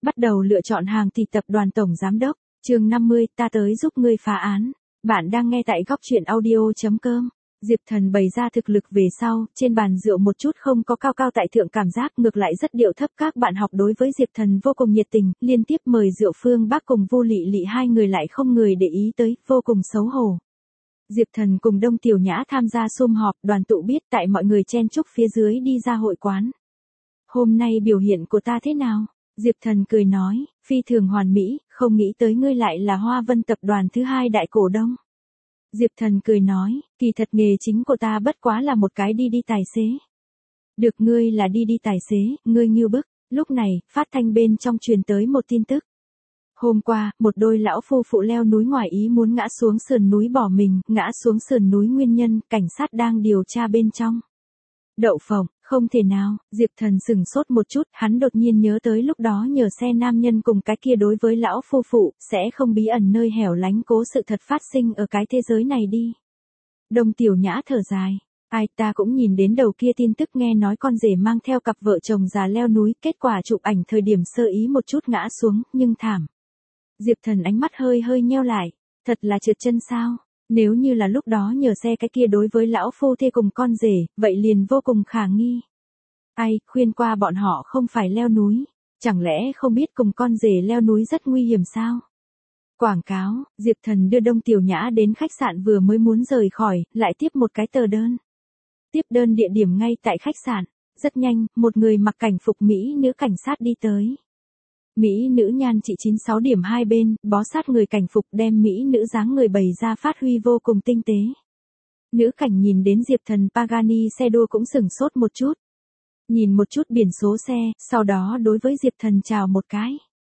Bắt đầu lựa chọn hàng thì tập đoàn tổng giám đốc, chương 50, ta tới giúp ngươi phá án. Bạn đang nghe tại góc truyện audio.com. Diệp Thần bày ra thực lực về sau, trên bàn rượu một chút không có cao cao tại thượng cảm giác, ngược lại rất điệu thấp. Các bạn học đối với Diệp Thần vô cùng nhiệt tình, liên tiếp mời rượu Phương Bắc cùng Vu Lị Lị hai người lại không người để ý tới, vô cùng xấu hổ. Diệp Thần cùng Đông Tiểu Nhã tham gia sum họp, đoàn tụ biết tại mọi người chen chúc phía dưới đi ra hội quán. Hôm nay biểu hiện của ta thế nào? Diệp Thần cười nói, phi thường hoàn mỹ, không nghĩ tới ngươi lại là Hoa Vân tập đoàn thứ hai đại cổ đông. Diệp Thần cười nói, kỳ thật nghề chính của ta bất quá là một cái đi tài xế. Được, ngươi là đi tài xế, ngươi ngưu bức. Lúc này, phát thanh bên trong truyền tới một tin tức. Hôm qua, một đôi lão phu phụ leo núi ngoài ý muốn ngã xuống sườn núi bỏ mình, ngã xuống sườn núi nguyên nhân, cảnh sát đang điều tra bên trong. Đậu phộng, không thể nào. Diệp Thần sửng sốt một chút, hắn đột nhiên nhớ tới lúc đó nhờ xe nam nhân cùng cái kia đối với lão phu phụ, sẽ không bí ẩn nơi hẻo lánh cố sự thật phát sinh ở cái thế giới này đi. Đông Tiểu Nhã thở dài. Ai, ta cũng nhìn đến đầu kia tin tức, nghe nói con rể mang theo cặp vợ chồng già leo núi, kết quả chụp ảnh thời điểm sơ ý một chút ngã xuống, nhưng thảm. Diệp Thần ánh mắt hơi nheo lại. Thật là trượt chân sao? Nếu như là lúc đó nhờ xe cái kia đối với lão phu thê cùng con rể, vậy liền vô cùng khả nghi. Ai, khuyên qua bọn họ không phải leo núi. Chẳng lẽ không biết cùng con rể leo núi rất nguy hiểm sao? Quảng cáo, Diệp Thần đưa Đông Tiểu Nhã đến khách sạn, vừa mới muốn rời khỏi, lại tiếp một cái tờ đơn. Tiếp đơn địa điểm ngay tại khách sạn. Rất nhanh, một người mặc cảnh phục Mỹ nữ cảnh sát đi tới. Mỹ nữ nhan trị 96 điểm, hai bên, bó sát người cảnh phục đem Mỹ nữ dáng người bày ra phát huy vô cùng tinh tế. Nữ cảnh nhìn đến Diệp Thần Pagani xe đua cũng sửng sốt một chút. Nhìn một chút biển số xe, sau đó đối với Diệp Thần chào một cái.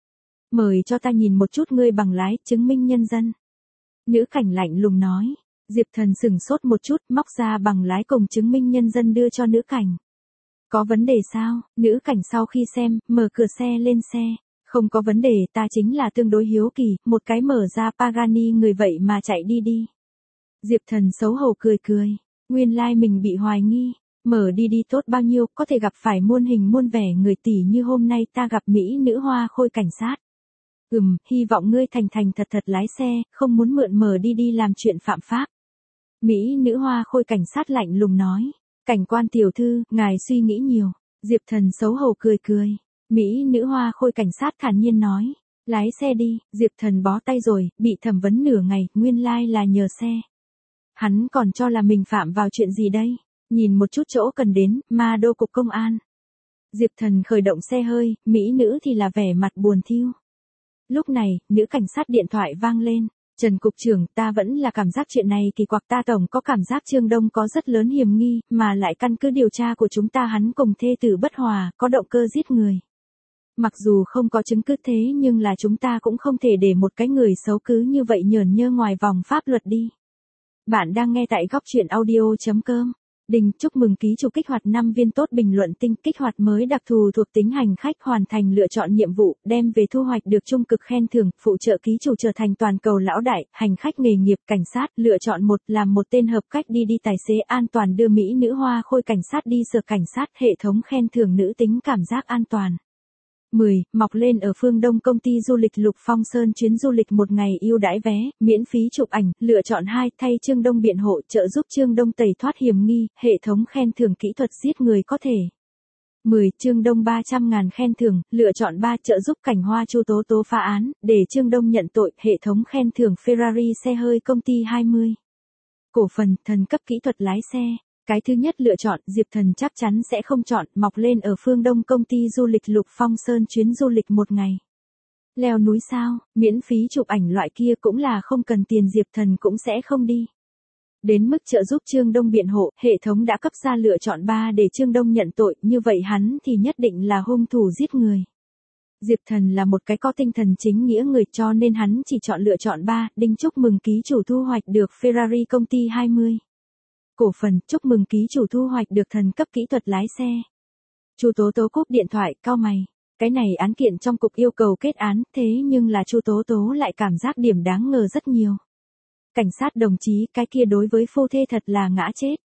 Mời cho ta nhìn một chút ngươi bằng lái, chứng minh nhân dân. Nữ cảnh lạnh lùng nói. Diệp Thần sửng sốt một chút, móc ra bằng lái cùng chứng minh nhân dân đưa cho nữ cảnh. Có vấn đề sao? Nữ cảnh sau khi xem, mở cửa xe lên xe. Không có vấn đề, ta chính là tương đối hiếu kỳ, một cái mở ra Pagani người vậy mà chạy đi. Diệp Thần xấu hổ cười. Nguyên lai mình bị hoài nghi. Mở đi tốt bao nhiêu, có thể gặp phải muôn hình muôn vẻ người, tỷ như hôm nay ta gặp Mỹ nữ hoa khôi cảnh sát. Hy vọng ngươi thành thật lái xe, không muốn mượn mở đi làm chuyện phạm pháp. Mỹ nữ hoa khôi cảnh sát lạnh lùng nói. Cảnh quan tiểu thư, ngài suy nghĩ nhiều. Diệp Thần xấu hổ cười. Mỹ nữ hoa khôi cảnh sát thản nhiên nói. Lái xe đi. Diệp Thần bó tay rồi, bị thẩm vấn nửa ngày, nguyên lai là nhờ xe. Hắn còn cho là mình phạm vào chuyện gì đây? Nhìn một chút chỗ cần đến, Ma Đô cục công an. Diệp Thần khởi động xe hơi, Mỹ nữ thì là vẻ mặt buồn thiu. Lúc này, nữ cảnh sát điện thoại vang lên. Trần cục trưởng, ta vẫn là cảm giác chuyện này kỳ quặc, ta tổng có cảm giác Trương Đông có rất lớn hiểm nghi, mà lại căn cứ điều tra của chúng ta hắn cùng thê tử bất hòa, có động cơ giết người. Mặc dù không có chứng cứ thế nhưng là chúng ta cũng không thể để một cái người xấu cứ như vậy nhởn nhơ ngoài vòng pháp luật đi. Bạn đang nghe tại góc truyện audio.com. Đình, chúc mừng ký chủ kích hoạt 5 viên tốt bình luận tinh, kích hoạt mới đặc thù thuộc tính hành khách, hoàn thành lựa chọn nhiệm vụ, đem về thu hoạch được trung cực khen thưởng, phụ trợ ký chủ trở thành toàn cầu lão đại, hành khách nghề nghiệp, cảnh sát, lựa chọn 1, làm một tên hợp cách đi tài xế an toàn, đưa Mỹ nữ hoa khôi cảnh sát đi sở cảnh sát, hệ thống khen thưởng nữ tính cảm giác an toàn. 10. Mọc lên ở phương Đông, công ty du lịch Lục Phong Sơn chuyến du lịch một ngày ưu đãi vé, miễn phí chụp ảnh, lựa chọn 2, thay Trương Đông biện hộ, trợ giúp Trương Đông tẩy thoát hiểm nghi, hệ thống khen thưởng kỹ thuật giết người có thể. 10. Trương Đông 300.000 khen thưởng, lựa chọn 3, trợ giúp Cảnh Hoa Chu Tố Tố phá án, để Trương Đông nhận tội, hệ thống khen thưởng Ferrari xe hơi công ty 20. Cổ phần, thần cấp kỹ thuật lái xe. Cái thứ nhất lựa chọn, Diệp Thần chắc chắn sẽ không chọn, mọc lên ở phương Đông, công ty du lịch Lục Phong Sơn chuyến du lịch một ngày. Leo núi sao, miễn phí chụp ảnh loại kia cũng là không cần tiền, Diệp Thần cũng sẽ không đi. Đến mức trợ giúp Trương Đông biện hộ, hệ thống đã cấp ra lựa chọn 3 để Trương Đông nhận tội, như vậy hắn thì nhất định là hung thủ giết người. Diệp Thần là một cái có tinh thần chính nghĩa người, cho nên hắn chỉ chọn lựa chọn 3, đinh, chúc mừng ký chủ thu hoạch được Ferrari công ty 20. Cổ phần, chúc mừng ký chủ thu hoạch được thần cấp kỹ thuật lái xe. Chu Tố Tố cúp điện thoại, cau mày. Cái này án kiện trong cục yêu cầu kết án, thế nhưng là Chu Tố Tố lại cảm giác điểm đáng ngờ rất nhiều. Cảnh sát đồng chí, cái kia đối với phu thê thật là ngã chết.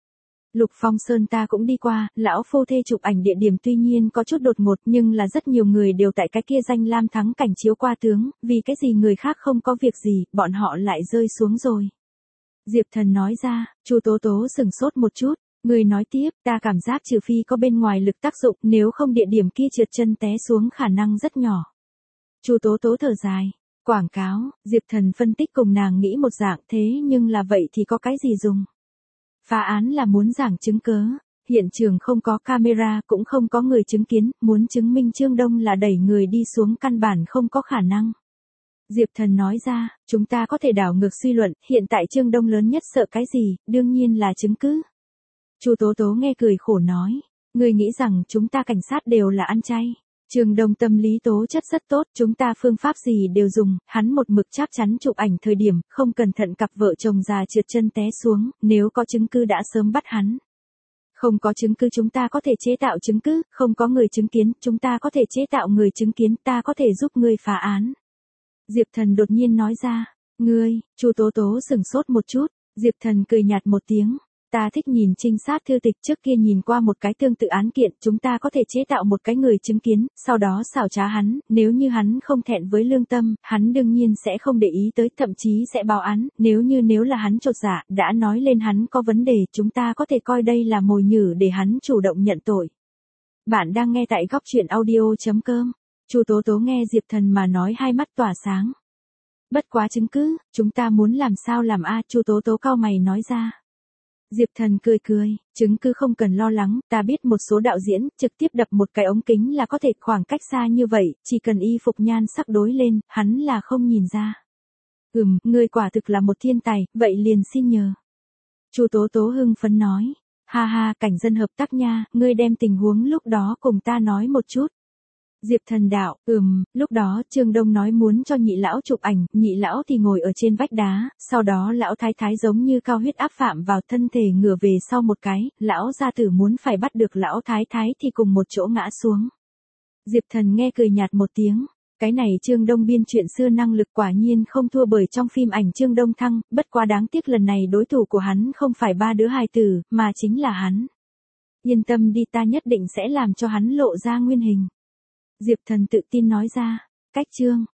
Lục Phong Sơn ta cũng đi qua, lão phu thê chụp ảnh địa điểm tuy nhiên có chút đột ngột nhưng là rất nhiều người đều tại cái kia danh lam thắng cảnh chiếu qua tướng, vì cái gì người khác không có việc gì, bọn họ lại rơi xuống rồi. Diệp Thần nói ra, Chu Tố Tố sửng sốt một chút, người nói tiếp, ta cảm giác trừ phi có bên ngoài lực tác dụng, nếu không địa điểm kia trượt chân té xuống khả năng rất nhỏ. Chu Tố Tố thở dài, quảng cáo, Diệp Thần phân tích cùng nàng nghĩ một dạng thế nhưng là vậy thì có cái gì dùng. Phá án là muốn giảng chứng cớ, hiện trường không có camera cũng không có người chứng kiến, muốn chứng minh Trương Đông là đẩy người đi xuống căn bản không có khả năng. Diệp Thần nói ra, chúng ta có thể đảo ngược suy luận, hiện tại Trương Đông lớn nhất sợ cái gì, đương nhiên là chứng cứ. Chu Tố Tố nghe cười khổ nói, người nghĩ rằng chúng ta cảnh sát đều là ăn chay. Trương Đông tâm lý tố chất rất tốt, chúng ta phương pháp gì đều dùng, hắn một mực cháp chắn chụp ảnh thời điểm, không cẩn thận cặp vợ chồng già trượt chân té xuống, nếu có chứng cứ đã sớm bắt hắn. Không có chứng cứ chúng ta có thể chế tạo chứng cứ, không có người chứng kiến, chúng ta có thể chế tạo người chứng kiến, ta có thể giúp ngươi phá án. Diệp Thần đột nhiên nói ra, ngươi, Chu Tố Tố sửng sốt một chút, Diệp Thần cười nhạt một tiếng. Ta thích nhìn trinh sát thư tịch, trước kia nhìn qua một cái tương tự án kiện, chúng ta có thể chế tạo một cái người chứng kiến, sau đó xảo trá hắn, nếu như hắn không thẹn với lương tâm, hắn đương nhiên sẽ không để ý tới, thậm chí sẽ báo án, nếu là hắn chột dạ, đã nói lên hắn có vấn đề, chúng ta có thể coi đây là mồi nhử để hắn chủ động nhận tội. Bạn đang nghe tại góc truyện audio.com. Chu Tố Tố nghe Diệp Thần mà nói hai mắt tỏa sáng. Bất quá chứng cứ, chúng ta muốn làm sao làm a? Chu Tố Tố cau mày nói ra. Diệp Thần cười cười, chứng cứ không cần lo lắng, ta biết một số đạo diễn, trực tiếp đập một cái ống kính là có thể khoảng cách xa như vậy, chỉ cần y phục nhan sắc đối lên, hắn là không nhìn ra. Ngươi quả thực là một thiên tài, vậy liền xin nhờ. Chu Tố Tố hưng phấn nói, ha ha, cảnh dân hợp tác nha, ngươi đem tình huống lúc đó cùng ta nói một chút. Diệp Thần đạo, lúc đó Trương Đông nói muốn cho nhị lão chụp ảnh, nhị lão thì ngồi ở trên vách đá, sau đó lão thái thái giống như cao huyết áp phạm vào thân thể ngửa về sau một cái, lão gia tử muốn phải bắt được lão thái thái thì cùng một chỗ ngã xuống. Diệp Thần nghe cười nhạt một tiếng, cái này Trương Đông biên chuyện xưa năng lực quả nhiên không thua bởi trong phim ảnh Trương Đông Thăng, bất quá đáng tiếc lần này đối thủ của hắn không phải ba đứa hài tử, mà chính là hắn. Yên tâm đi, ta nhất định sẽ làm cho hắn lộ ra nguyên hình. Diệp Thần tự tin nói ra, cách Trương